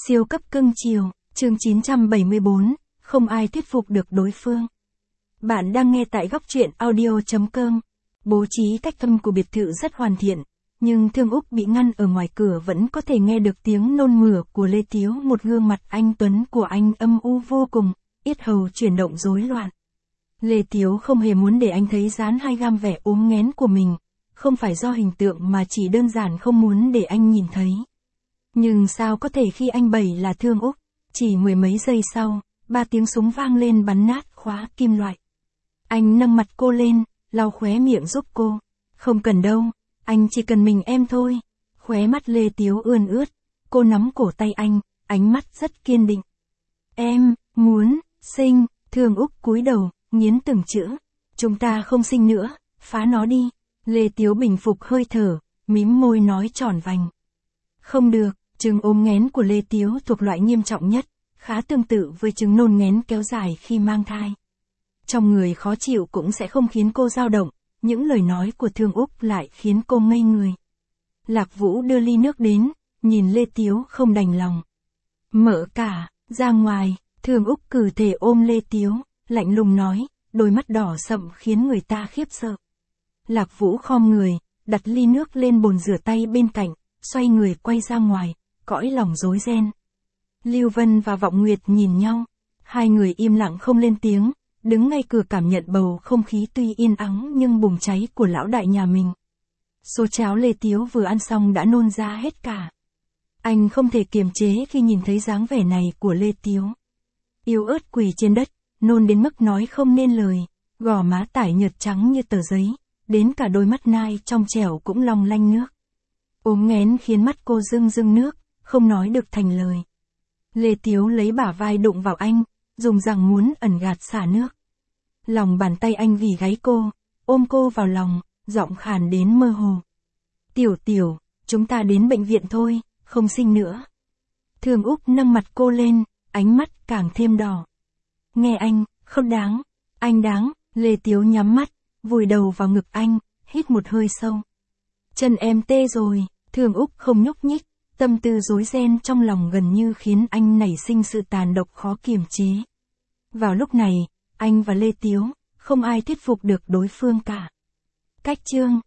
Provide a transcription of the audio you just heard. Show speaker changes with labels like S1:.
S1: Siêu cấp cưng chiều, chương 974, không ai thuyết phục được đối phương. Bạn đang nghe tại góc truyện audio.com. Bố trí cách âm của biệt thự rất hoàn thiện, nhưng Thương Úc bị ngăn ở ngoài cửa vẫn có thể nghe được tiếng nôn mửa của Lê Tiếu. Một gương mặt anh tuấn của anh âm u vô cùng, yết hầu chuyển động rối loạn. Lê Tiếu không hề muốn để anh thấy dán hai gam vẻ ốm nghén của mình, không phải do hình tượng mà chỉ đơn giản không muốn để anh nhìn thấy. Nhưng sao có thể khi anh bày là Thương Úc, chỉ mười mấy giây sau, 3 tiếng súng vang lên bắn nát khóa kim loại. Anh nâng mặt cô lên, lau khóe miệng giúp cô. Không cần đâu, anh chỉ cần mình em thôi. Khóe mắt Lê Tiếu ươn ướt, cô nắm cổ tay anh, ánh mắt rất kiên định. Em, muốn, sinh, Thương Úc cúi đầu, nghiến từng chữ. Chúng ta không sinh nữa, phá nó đi. Lê Tiếu bình phục hơi thở, mím môi nói tròn vành. Không được, chứng ốm nghén của Lê Tiếu thuộc loại nghiêm trọng nhất, khá tương tự với chứng nôn nghén kéo dài khi mang thai. Trong người khó chịu cũng sẽ không khiến cô dao động, những lời nói của Thương Úc lại khiến cô ngây người. Lạc Vũ đưa ly nước đến, nhìn Lê Tiếu không đành lòng. Mở cả, ra ngoài, Thương Úc cử thể ôm Lê Tiếu, lạnh lùng nói, đôi mắt đỏ sậm khiến người ta khiếp sợ. Lạc Vũ khom người, đặt ly nước lên bồn rửa tay bên cạnh, xoay người quay ra ngoài, cõi lòng rối ren. Lưu Vân và Vọng Nguyệt nhìn nhau, hai người im lặng không lên tiếng, đứng ngay cửa cảm nhận bầu không khí tuy yên ắng nhưng bùng cháy của lão đại nhà mình. Số cháo Lê Tiếu vừa ăn xong đã nôn ra hết cả. Anh không thể kiềm chế khi nhìn thấy dáng vẻ này của Lê Tiếu. Yếu ớt quỳ trên đất, nôn đến mức nói không nên lời, gò má tải nhợt trắng như tờ giấy, đến cả đôi mắt nai trong trẻo cũng long lanh nước. Ốm nghén khiến mắt cô rưng rưng nước, không nói được thành lời. Lê Tiếu lấy bả vai đụng vào anh, dùng rằng muốn ẩn gạt xả nước. Lòng bàn tay anh vì gáy cô, ôm cô vào lòng, giọng khàn đến mơ hồ. Tiểu Tiểu, chúng ta đến bệnh viện thôi, không sinh nữa. Thương Úc nâng mặt cô lên, ánh mắt càng thêm đỏ. Nghe anh, không đáng, anh đáng. Lê Tiếu nhắm mắt, vùi đầu vào ngực anh, hít một hơi sâu. Chân em tê rồi, Thương Úc không nhúc nhích, tâm tư rối ren trong lòng gần như khiến anh nảy sinh sự tàn độc khó kiềm chế. Vào lúc này, anh và Lê Tiếu, không ai thuyết phục được đối phương cả. Cách chương